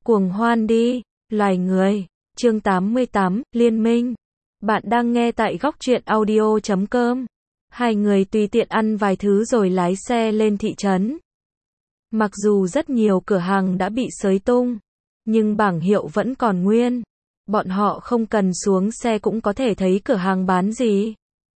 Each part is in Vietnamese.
Cuồng hoan đi, loài người. Chương 88, Liên minh. Bạn đang nghe tại góc truyện audio.com. Hai người tùy tiện ăn vài thứ rồi lái xe lên thị trấn. Mặc dù rất nhiều cửa hàng đã bị xới tung, nhưng bảng hiệu vẫn còn nguyên. Bọn họ không cần xuống xe cũng có thể thấy cửa hàng bán gì.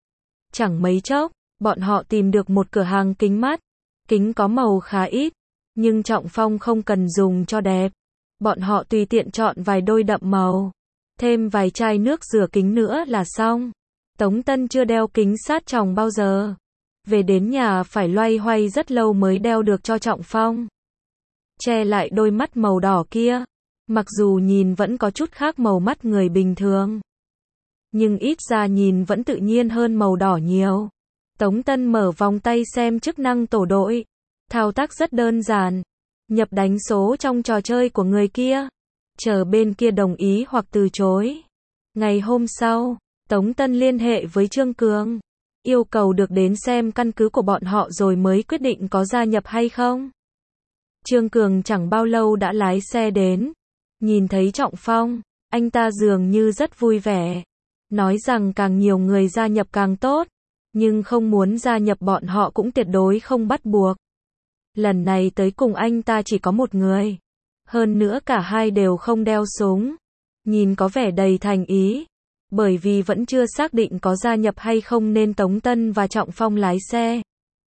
Chẳng mấy chốc, bọn họ tìm được một cửa hàng kính mắt. Kính có màu khá ít, nhưng Trọng Phong không cần dùng cho đẹp. Bọn họ tùy tiện chọn vài đôi đậm màu, thêm vài chai nước rửa kính nữa là xong. Tống Tân chưa đeo kính sát tròng bao giờ. Về đến nhà phải loay hoay rất lâu mới đeo được cho Trọng Phong. Che lại đôi mắt màu đỏ kia. Mặc dù nhìn vẫn có chút khác màu mắt người bình thường, nhưng ít ra nhìn vẫn tự nhiên hơn màu đỏ nhiều. Tống Tân mở vòng tay xem chức năng tổ đội. Thao tác rất đơn giản. Nhập đánh số trong trò chơi của người kia. Chờ bên kia đồng ý hoặc từ chối. Ngày hôm sau, Tống Tân liên hệ với Trương Cường. Yêu cầu được đến xem căn cứ của bọn họ rồi mới quyết định có gia nhập hay không. Trương Cường chẳng bao lâu đã lái xe đến. Nhìn thấy Trọng Phong, anh ta dường như rất vui vẻ. Nói rằng càng nhiều người gia nhập càng tốt. Nhưng không muốn gia nhập bọn họ cũng tuyệt đối không bắt buộc. Lần này tới cùng anh ta chỉ có một người. Hơn nữa cả hai đều không đeo súng. Nhìn có vẻ đầy thành ý. Bởi vì vẫn chưa xác định có gia nhập hay không nên Tống Tân và Trọng Phong lái xe.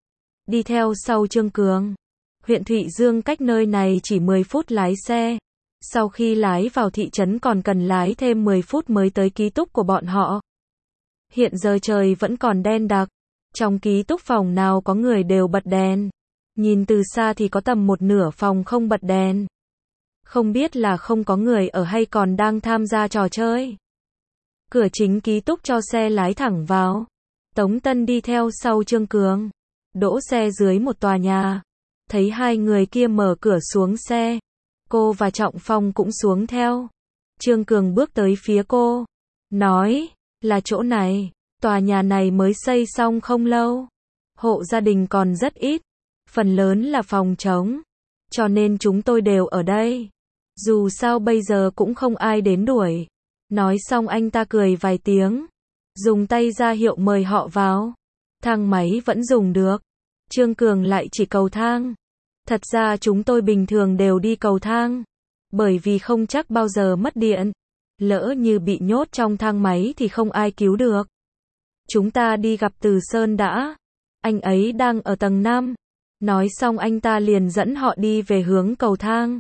Đi theo sau Trương Cường. Huyện Thụy Dương cách nơi này chỉ 10 phút lái xe. Sau khi lái vào thị trấn còn cần lái thêm 10 phút mới tới ký túc của bọn họ. Hiện giờ trời vẫn còn đen đặc. Trong ký túc phòng nào có người đều bật đèn. Nhìn từ xa thì có tầm một nửa phòng không bật đèn. Không biết là không có người ở hay còn đang tham gia trò chơi. Cửa chính ký túc cho xe lái thẳng vào. Tống Tân đi theo sau Trương Cường. Đỗ xe dưới một tòa nhà. Thấy hai người kia mở cửa xuống xe. Cô và Trọng Phong cũng xuống theo. Trương Cường bước tới phía cô. Nói, là chỗ này. Tòa nhà này mới xây xong không lâu. Hộ gia đình còn rất ít. Phần lớn là phòng trống. Cho nên chúng tôi đều ở đây. Dù sao bây giờ cũng không ai đến đuổi. Nói xong anh ta cười vài tiếng. Dùng tay ra hiệu mời họ vào. Thang máy vẫn dùng được. Trương Cường lại chỉ cầu thang. Thật ra chúng tôi bình thường đều đi cầu thang. Bởi vì không chắc bao giờ mất điện. Lỡ như bị nhốt trong thang máy thì không ai cứu được. Chúng ta đi gặp Từ Sơn đã. Anh ấy đang ở tầng 5. Nói xong anh ta liền dẫn họ đi về hướng cầu thang.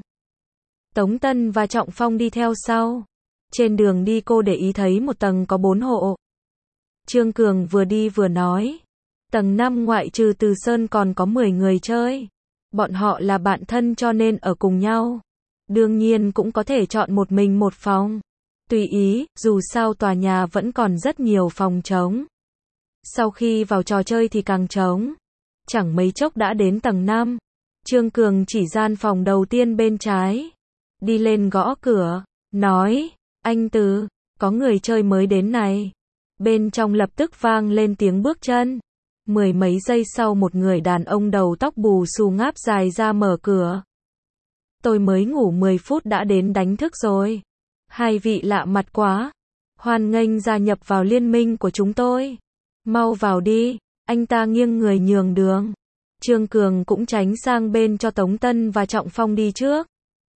Tống Tân và Trọng Phong đi theo sau. Trên đường đi cô để ý thấy một tầng có 4 hộ. Trương Cường vừa đi vừa nói. Tầng 5 ngoại trừ Từ Sơn còn có 10 người chơi. Bọn họ là bạn thân cho nên ở cùng nhau. Đương nhiên cũng có thể chọn một mình một phòng. Tùy ý, dù sao tòa nhà vẫn còn rất nhiều phòng trống. Sau khi vào trò chơi thì càng trống. Chẳng mấy chốc đã đến tầng 5. Trương Cường chỉ gian phòng đầu tiên bên trái. Đi lên gõ cửa. Nói, anh Từ, có người chơi mới đến này. Bên trong lập tức vang lên tiếng bước chân. Mười mấy giây sau một người đàn ông đầu tóc bù xù ngáp dài ra mở cửa. Tôi mới ngủ 10 phút đã đến đánh thức rồi. Hai vị lạ mặt quá. Hoan nghênh gia nhập vào liên minh của chúng tôi. Mau vào đi. Anh ta nghiêng người nhường đường. Trương Cường cũng tránh sang bên cho Tống Tân và Trọng Phong đi trước.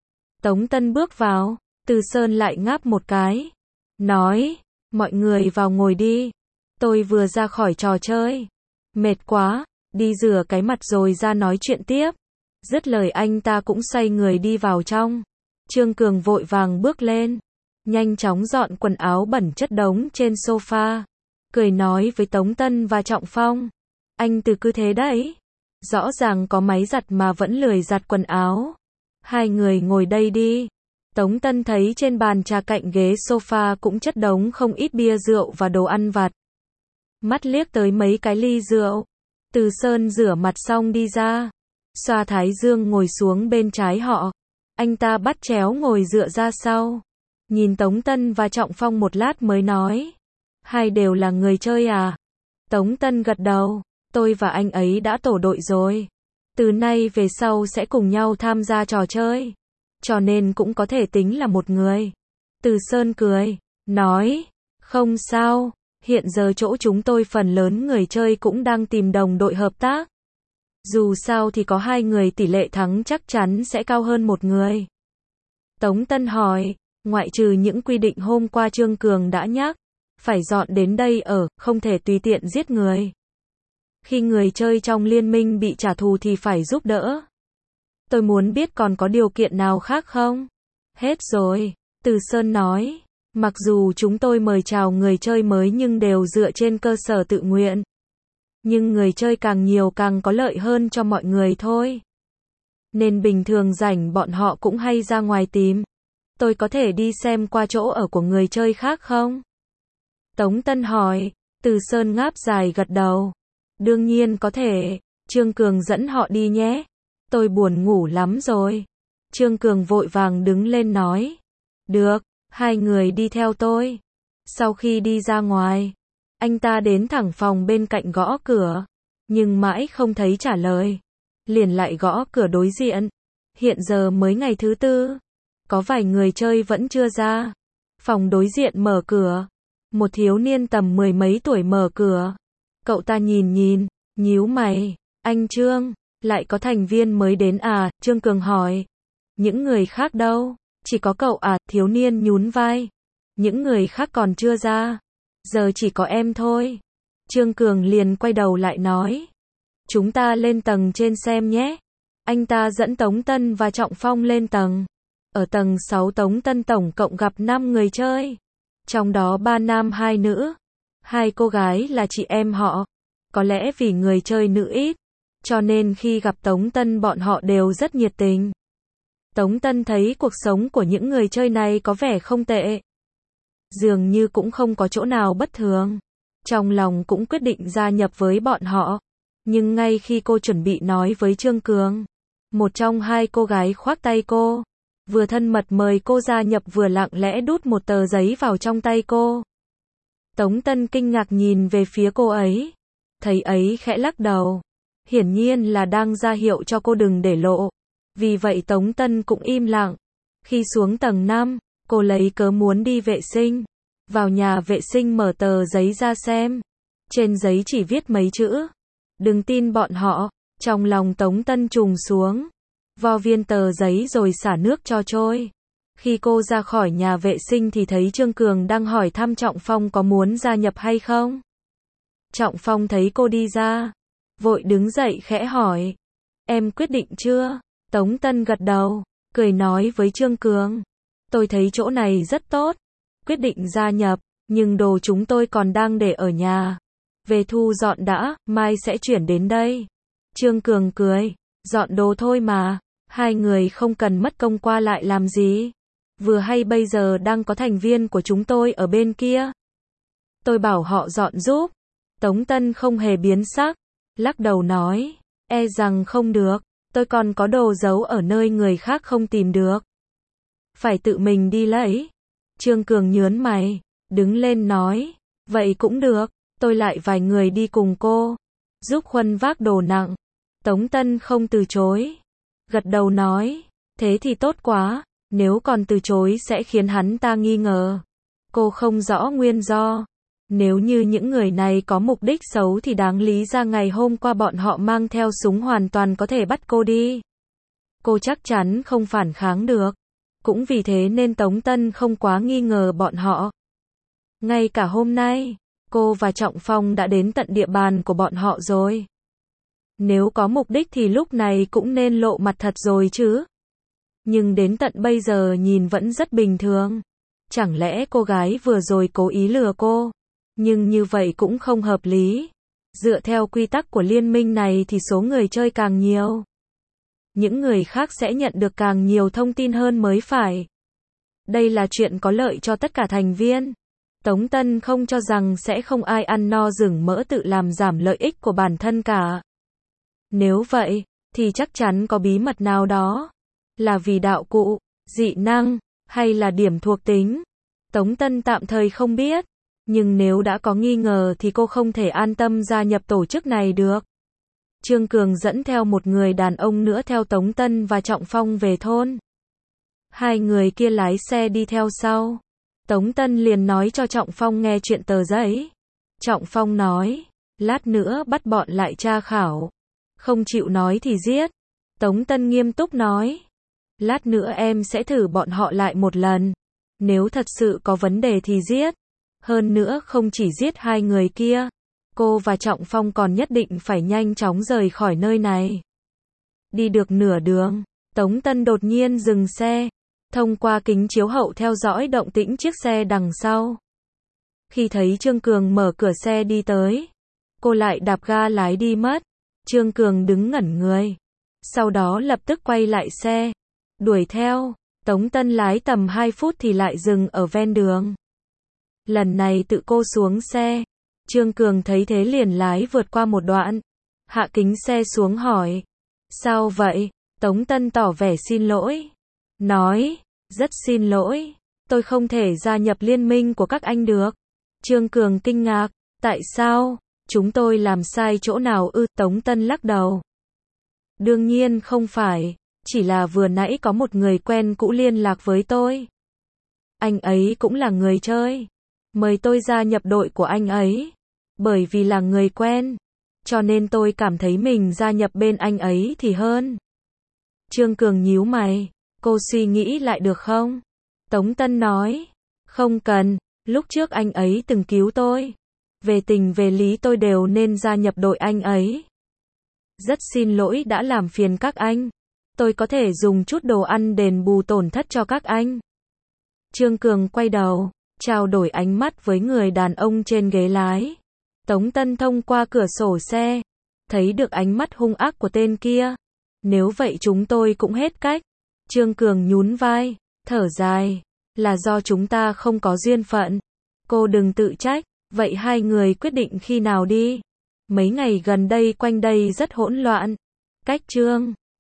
Tống Tân bước vào. Từ Sơn lại ngáp một cái. Nói, mọi người vào ngồi đi. Tôi vừa ra khỏi trò chơi. Mệt quá, đi rửa cái mặt rồi ra nói chuyện tiếp. Dứt lời anh ta cũng xoay người đi vào trong. Trương Cường vội vàng bước lên. Nhanh chóng dọn quần áo bẩn chất đống trên sofa. Cười nói với Tống Tân và Trọng Phong. Anh Từ cứ thế đấy. Rõ ràng có máy giặt mà vẫn lười giặt quần áo. Hai người ngồi đây đi. Tống Tân thấy trên bàn trà cạnh ghế sofa cũng chất đống không ít bia rượu và đồ ăn vặt. Mắt liếc tới mấy cái ly rượu. Từ Sơn rửa mặt xong đi ra. Xoa thái dương ngồi xuống bên trái họ. Anh ta bắt chéo ngồi dựa ra sau. Nhìn Tống Tân và Trọng Phong một lát mới nói. Hai đều là người chơi à? Tống Tân gật đầu. Tôi và anh ấy đã tổ đội rồi. Từ nay về sau sẽ cùng nhau tham gia trò chơi. cho nên cũng có thể tính là một người. Từ Sơn cười, nói, không sao, hiện giờ chỗ chúng tôi phần lớn người chơi cũng đang tìm đồng đội hợp tác. Dù sao thì có 2 người tỷ lệ thắng chắc chắn sẽ cao hơn một người. Tống Tân hỏi, ngoại trừ những quy định hôm qua Trương Cường đã nhắc, phải dọn đến đây ở, không thể tùy tiện giết người. Khi người chơi trong liên minh bị trả thù thì phải giúp đỡ. Tôi muốn biết còn có điều kiện nào khác không? Hết rồi, Từ Sơn nói, mặc dù chúng tôi mời chào người chơi mới nhưng đều dựa trên cơ sở tự nguyện. Nhưng người chơi càng nhiều càng có lợi hơn cho mọi người thôi. Nên bình thường rảnh bọn họ cũng hay ra ngoài tìm. Tôi có thể đi xem qua chỗ ở của người chơi khác không? Tống Tân hỏi, Từ Sơn ngáp dài gật đầu. Đương nhiên có thể, Trương Cường dẫn họ đi nhé. Tôi buồn ngủ lắm rồi. Trương Cường vội vàng đứng lên nói. Được, 2 người đi theo tôi. Sau khi đi ra ngoài, anh ta đến thẳng phòng bên cạnh gõ cửa. Nhưng mãi không thấy trả lời. Liền lại gõ cửa đối diện. Hiện giờ mới ngày thứ 4. Có vài người chơi vẫn chưa ra. Phòng đối diện mở cửa. Một thiếu niên tầm 10 mấy tuổi mở cửa. Cậu ta nhìn, nhíu mày. Anh Trương, lại có thành viên mới đến à? Trương Cường hỏi. Những người khác đâu? Chỉ có cậu à? Thiếu niên nhún vai. Những người khác còn chưa ra. Giờ chỉ có em thôi. Trương Cường liền quay đầu lại nói. Chúng ta lên tầng trên xem nhé. Anh ta dẫn Tống Tân và Trọng Phong lên tầng. Ở tầng 6 Tống Tân tổng cộng gặp 5 người chơi. Trong đó 3 nam 2 nữ. 2 cô gái là chị em họ. Có lẽ vì người chơi nữ ít, cho nên khi gặp Tống Tân bọn họ đều rất nhiệt tình. Tống Tân thấy cuộc sống của những người chơi này có vẻ không tệ. Dường như cũng không có chỗ nào bất thường. Trong lòng cũng quyết định gia nhập với bọn họ. Nhưng ngay khi cô chuẩn bị nói với Trương Cường, một trong 2 cô gái khoác tay cô. Vừa thân mật mời cô gia nhập vừa lặng lẽ đút một tờ giấy vào trong tay cô. Tống Tân kinh ngạc nhìn về phía cô ấy. Thấy ấy khẽ lắc đầu. Hiển nhiên là đang ra hiệu cho cô đừng để lộ. Vì vậy Tống Tân cũng im lặng. Khi xuống tầng 5, cô lấy cớ muốn đi vệ sinh. Vào nhà vệ sinh mở tờ giấy ra xem. Trên giấy chỉ viết mấy chữ. Đừng tin bọn họ. Trong lòng Tống Tân trùng xuống. Vo viên tờ giấy rồi xả nước cho trôi. Khi cô ra khỏi nhà vệ sinh thì thấy Trương Cường đang hỏi thăm Trọng Phong có muốn gia nhập hay không. Trọng Phong thấy cô đi ra, vội đứng dậy khẽ hỏi. Em quyết định chưa? Tống Tân gật đầu, cười nói với Trương Cường. Tôi thấy chỗ này rất tốt. Quyết định gia nhập, nhưng đồ chúng tôi còn đang để ở nhà. Về thu dọn đã, mai sẽ chuyển đến đây. Trương Cường cười, dọn đồ thôi mà. 2 người không cần mất công qua lại làm gì. Vừa hay bây giờ đang có thành viên của chúng tôi ở bên kia. Tôi bảo họ dọn giúp. Tống Tân không hề biến sắc, lắc đầu nói, e rằng không được, tôi còn có đồ giấu ở nơi người khác không tìm được. Phải tự mình đi lấy. Trương Cường nhớn mày, đứng lên nói, vậy cũng được, tôi lại vài người đi cùng cô, giúp Khuân vác đồ nặng. Tống Tân không từ chối, gật đầu nói, thế thì tốt quá, nếu còn từ chối sẽ khiến hắn ta nghi ngờ. Cô không rõ nguyên do. Nếu như những người này có mục đích xấu thì đáng lý ra ngày hôm qua bọn họ mang theo súng hoàn toàn có thể bắt cô đi. Cô chắc chắn không phản kháng được. Cũng vì thế nên Tống Tân không quá nghi ngờ bọn họ. Ngay cả hôm nay, cô và Trọng Phong đã đến tận địa bàn của bọn họ rồi. Nếu có mục đích thì lúc này cũng nên lộ mặt thật rồi chứ. Nhưng đến tận bây giờ nhìn vẫn rất bình thường. Chẳng lẽ cô gái vừa rồi cố ý lừa cô? Nhưng như vậy cũng không hợp lý. Dựa theo quy tắc của liên minh này thì số người chơi càng nhiều, những người khác sẽ nhận được càng nhiều thông tin hơn mới phải. Đây là chuyện có lợi cho tất cả thành viên. Tống Tân không cho rằng sẽ không ai ăn no rừng mỡ tự làm giảm lợi ích của bản thân cả. Nếu vậy, thì chắc chắn có bí mật nào đó. Là vì đạo cụ, dị năng, hay là điểm thuộc tính. Tống Tân tạm thời không biết. Nhưng nếu đã có nghi ngờ thì cô không thể an tâm gia nhập tổ chức này được. Trương Cường dẫn theo một người đàn ông nữa theo Tống Tân và Trọng Phong về thôn. Hai người kia lái xe đi theo sau. Tống Tân liền nói cho Trọng Phong nghe chuyện tờ giấy. Trọng Phong nói, lát nữa bắt bọn lại tra khảo. Không chịu nói thì giết. Tống Tân nghiêm túc nói, lát nữa em sẽ thử bọn họ lại một lần. Nếu thật sự có vấn đề thì giết. Hơn nữa không chỉ giết hai người kia. Cô và Trọng Phong còn nhất định phải nhanh chóng rời khỏi nơi này. Đi được nửa đường, Tống Tân đột nhiên dừng xe. Thông qua kính chiếu hậu theo dõi động tĩnh chiếc xe đằng sau. Khi thấy Trương Cường mở cửa xe đi tới, cô lại đạp ga lái đi mất. Trương Cường đứng ngẩn người. Sau đó lập tức quay lại xe. Đuổi theo. Tống Tân lái tầm 2 phút thì lại dừng ở ven đường. Lần này tự cô xuống xe. Trương Cường thấy thế liền lái vượt qua một đoạn. Hạ kính xe xuống hỏi. Sao vậy? Tống Tân tỏ vẻ xin lỗi. Nói, rất xin lỗi. Tôi không thể gia nhập liên minh của các anh được. Trương Cường kinh ngạc. Tại sao? Chúng tôi làm sai chỗ nào ư? Tống Tân lắc đầu. Đương nhiên không phải. Chỉ là vừa nãy có một người quen cũ liên lạc với tôi. Anh ấy cũng là người chơi. Mời tôi gia nhập đội của anh ấy. Bởi vì là người quen. Cho nên tôi cảm thấy mình gia nhập bên anh ấy thì hơn. Trương Cường nhíu mày. Cô suy nghĩ lại được không? Tống Tân nói. Không cần. Lúc trước anh ấy từng cứu tôi. Về tình về lý tôi đều nên gia nhập đội anh ấy. Rất xin lỗi đã làm phiền các anh. Tôi có thể dùng chút đồ ăn đền bù tổn thất cho các anh. Trương Cường quay đầu, trao đổi ánh mắt với người đàn ông trên ghế lái. Tống Tân thông qua cửa sổ xe, thấy được ánh mắt hung ác của tên kia. Nếu vậy chúng tôi cũng hết cách. Trương Cường nhún vai, thở dài. Là do chúng ta không có duyên phận. Cô đừng tự trách. Vậy hai người quyết định khi nào đi? Mấy ngày gần đây quanh đây rất hỗn loạn. Cách Trương